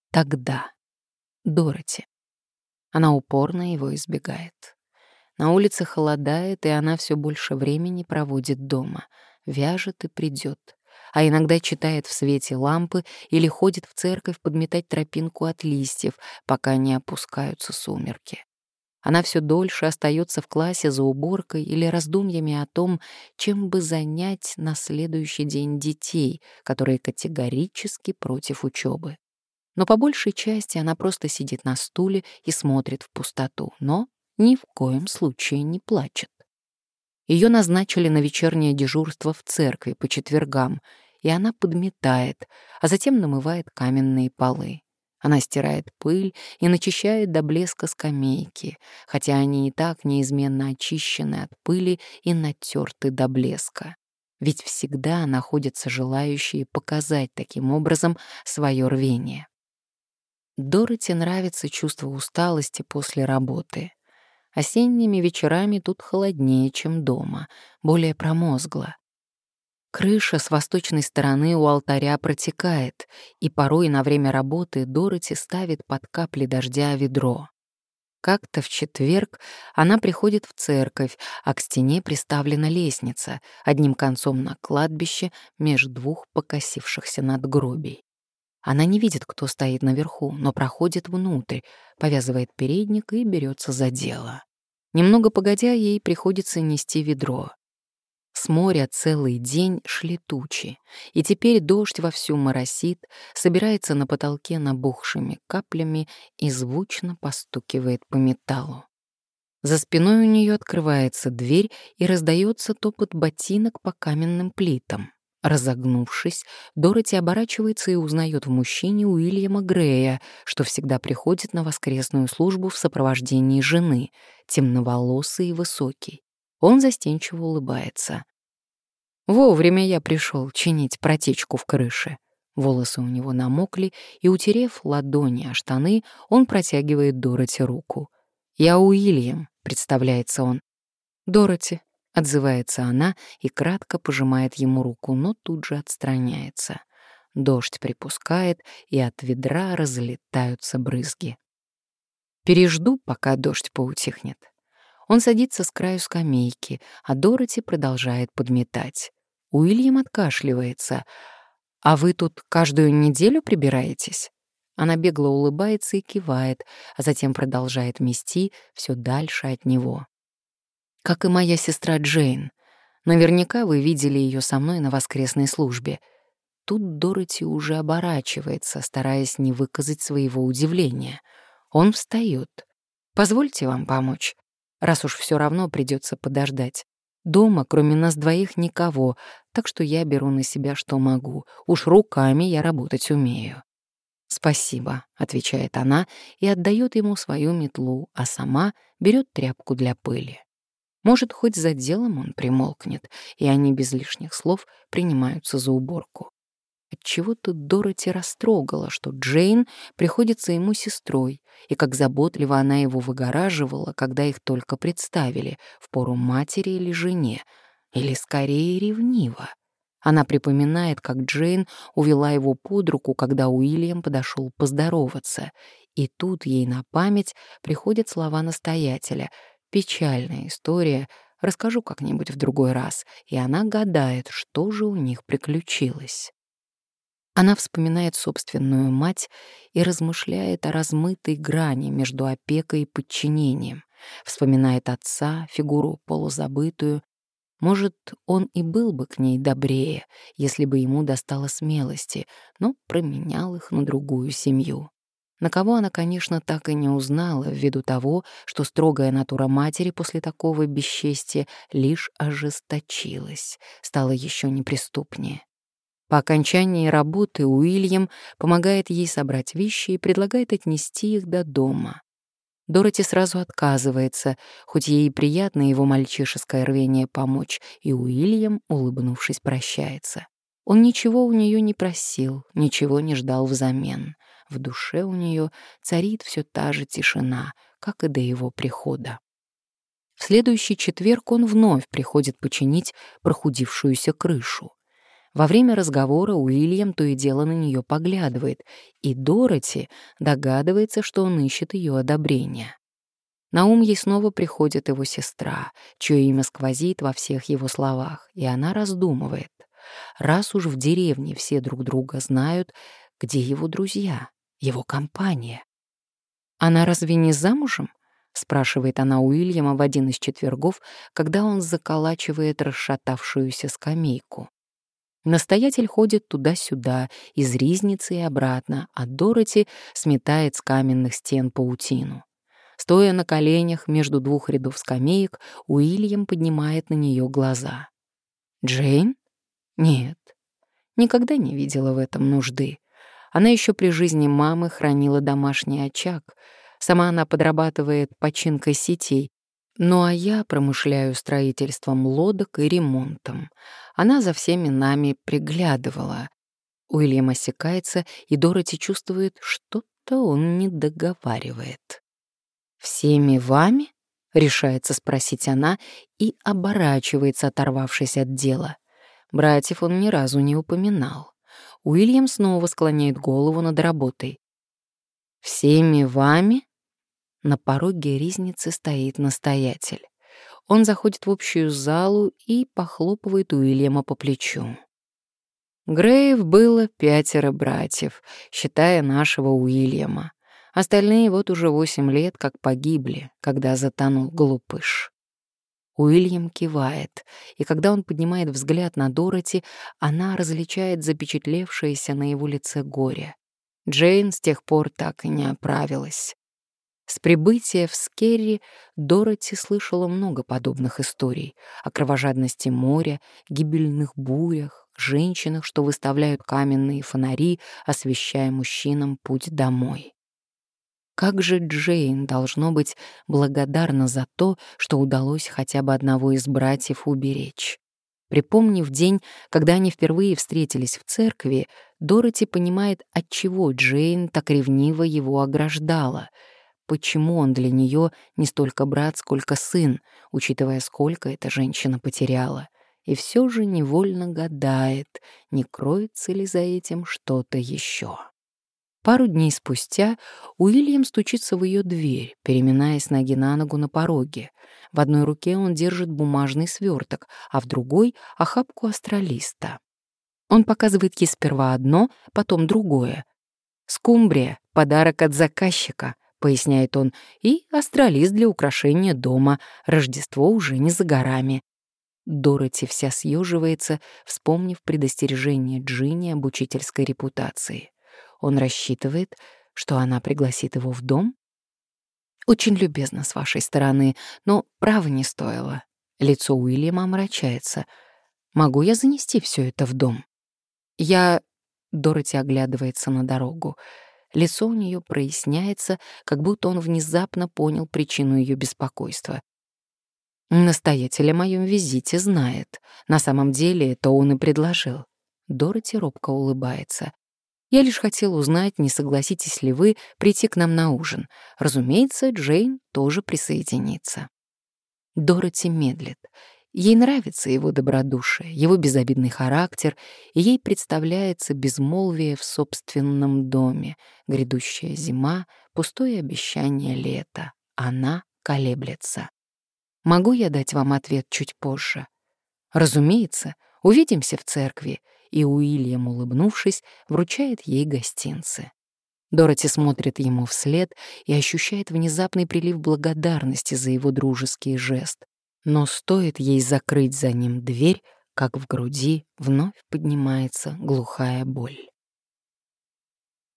Тогда Дороти. Она упорно его избегает. На улице холодает, и она все больше времени проводит дома, вяжет и придет, а иногда читает в свете лампы или ходит в церковь подметать тропинку от листьев, пока не опускаются сумерки. Она все дольше остается в классе за уборкой или раздумьями о том, чем бы занять на следующий день детей, которые категорически против учебы. Но по большей части она просто сидит на стуле и смотрит в пустоту, но ни в коем случае не плачет. Ее назначили на вечернее дежурство в церкви по четвергам, и она подметает, а затем намывает каменные полы. Она стирает пыль и начищает до блеска скамейки, хотя они и так неизменно очищены от пыли и натерты до блеска. Ведь всегда находятся желающие показать таким образом свое рвение. Дороти нравится чувство усталости после работы. Осенними вечерами тут холоднее, чем дома, более промозгло. Крыша с восточной стороны у алтаря протекает, и порой на время работы Дороти ставит под капли дождя ведро. Как-то в четверг она приходит в церковь, а к стене приставлена лестница, одним концом на кладбище между двух покосившихся надгробий. Она не видит, кто стоит наверху, но проходит внутрь, повязывает передник и берется за дело. Немного погодя, ей приходится нести ведро. С моря целый день шли тучи, и теперь дождь вовсю моросит, собирается на потолке набухшими каплями и звучно постукивает по металлу. За спиной у нее открывается дверь и раздается топот ботинок по каменным плитам. Разогнувшись, Дороти оборачивается и узнает в мужчине Уильяма Грея, что всегда приходит на воскресную службу в сопровождении жены, темноволосый и высокий. Он застенчиво улыбается. «Вовремя я пришел чинить протечку в крыше». Волосы у него намокли, и, утерев ладони о штаны, он протягивает Дороти руку. «Я Уильям», — представляется он. «Дороти», — отзывается она и кратко пожимает ему руку, но тут же отстраняется. Дождь припускает, и от ведра разлетаются брызги. «Пережду, пока дождь поутихнет». Он садится с краю скамейки, а Дороти продолжает подметать. Уильям откашливается. «А вы тут каждую неделю прибираетесь?» Она бегло улыбается и кивает, а затем продолжает мести все дальше от него. «Как и моя сестра Джейн. Наверняка вы видели ее со мной на воскресной службе». Тут Дороти уже оборачивается, стараясь не выказать своего удивления. Он встает. «Позвольте вам помочь, раз уж все равно придется подождать. Дома, кроме нас двоих, никого, так что я беру на себя, что могу. Уж руками я работать умею». «Спасибо», — отвечает она и отдает ему свою метлу, а сама берет тряпку для пыли. Может, хоть за делом он примолкнет, и они без лишних слов принимаются за уборку. Отчего-то Дороти растрогала, что Джейн приходится ему сестрой, и как заботливо она его выгораживала, когда их только представили, впору матери или жене, или скорее ревниво. Она припоминает, как Джейн увела его под руку, когда Уильям подошел поздороваться, и тут ей на память приходят слова настоятеля. «Печальная история, расскажу как-нибудь в другой раз», и она гадает, что же у них приключилось. Она вспоминает собственную мать и размышляет о размытой грани между опекой и подчинением. Вспоминает отца, фигуру полузабытую. Может, он и был бы к ней добрее, если бы ему достало смелости, но променял их на другую семью. На кого она, конечно, так и не узнала, ввиду того, что строгая натура матери после такого бесчестия лишь ожесточилась, стала еще неприступнее. По окончании работы Уильям помогает ей собрать вещи и предлагает отнести их до дома. Дороти сразу отказывается, хоть ей и приятно его мальчишеское рвение помочь, и Уильям, улыбнувшись, прощается. Он ничего у нее не просил, ничего не ждал взамен. В душе у нее царит все та же тишина, как и до его прихода. В следующий четверг он вновь приходит починить прохудившуюся крышу. Во время разговора Уильям то и дело на нее поглядывает, и Дороти догадывается, что он ищет ее одобрения. На ум ей снова приходит его сестра, чье имя сквозит во всех его словах, и она раздумывает. Раз уж в деревне все друг друга знают, где его друзья, его компания? «Она разве не замужем?» — спрашивает она Уильяма в один из четвергов, когда он заколачивает расшатавшуюся скамейку. Настоятель ходит туда-сюда, из ризницы и обратно, а Дороти сметает с каменных стен паутину. Стоя на коленях между двух рядов скамеек, Уильям поднимает на нее глаза. «Джейн? Нет, никогда не видела в этом нужды. Она еще при жизни мамы хранила домашний очаг. Сама она подрабатывает починкой сетей. Ну а я промышляю строительством лодок и ремонтом. Она за всеми нами приглядывала». Уильям осекается, и Дороти чувствует, что-то он не договаривает. «Всеми вами?» — решается спросить она и оборачивается, оторвавшись от дела. Братьев он ни разу не упоминал. Уильям снова склоняет голову над работой. «Всеми вами?» На пороге ризницы стоит настоятель. Он заходит в общую залу и похлопывает Уильяма по плечу. Греев было 5 братьев, считая нашего Уильяма. Остальные вот уже 8 лет как погибли, когда затонул глупыш. Уильям кивает, и когда он поднимает взгляд на Дороти, она различает запечатлевшееся на его лице горе. Джейн с тех пор так и не оправилась. С прибытия в Скерри Дороти слышала много подобных историй о кровожадности моря, гибельных бурях, женщинах, что выставляют каменные фонари, освещая мужчинам путь домой. Как же Джейн должно быть благодарна за то, что удалось хотя бы одного из братьев уберечь. Припомнив день, когда они впервые встретились в церкви, Дороти понимает, отчего Джейн так ревниво его ограждала, почему он для нее не столько брат, сколько сын, учитывая, сколько эта женщина потеряла, и все же невольно гадает, не кроется ли за этим что-то еще. Пару дней спустя Уильям стучится в ее дверь, переминаясь с ноги на ногу на пороге. В одной руке он держит бумажный сверток, а в другой — охапку астролиста. Он показывает ей сперва одно, потом другое. «Скумбрия — подарок от заказчика», — поясняет он, «и астролист для украшения дома. Рождество уже не за горами». Дороти вся съеживается, вспомнив предостережение Джинни об учительской репутации. Он рассчитывает, что она пригласит его в дом? «Очень любезно с вашей стороны, но право не стоило». Лицо Уильяма омрачается. «Могу я занести все это в дом?» «Я...» Дороти оглядывается на дорогу. Лицо у нее проясняется, как будто он внезапно понял причину ее беспокойства. «Настоятель о моем визите знает. На самом деле это он и предложил». Дороти робко улыбается. «Я лишь хотела узнать, не согласитесь ли вы прийти к нам на ужин. Разумеется, Джейн тоже присоединится». Дороти медлит. Ей нравится его добродушие, его безобидный характер, и ей представляется безмолвие в собственном доме, грядущая зима, пустое обещание лета. Она колеблется. «Могу я дать вам ответ чуть позже?» «Разумеется, увидимся в церкви», и Уильям, улыбнувшись, вручает ей гостинцы. Дороти смотрит ему вслед и ощущает внезапный прилив благодарности за его дружеский жест. Но стоит ей закрыть за ним дверь, как в груди вновь поднимается глухая боль.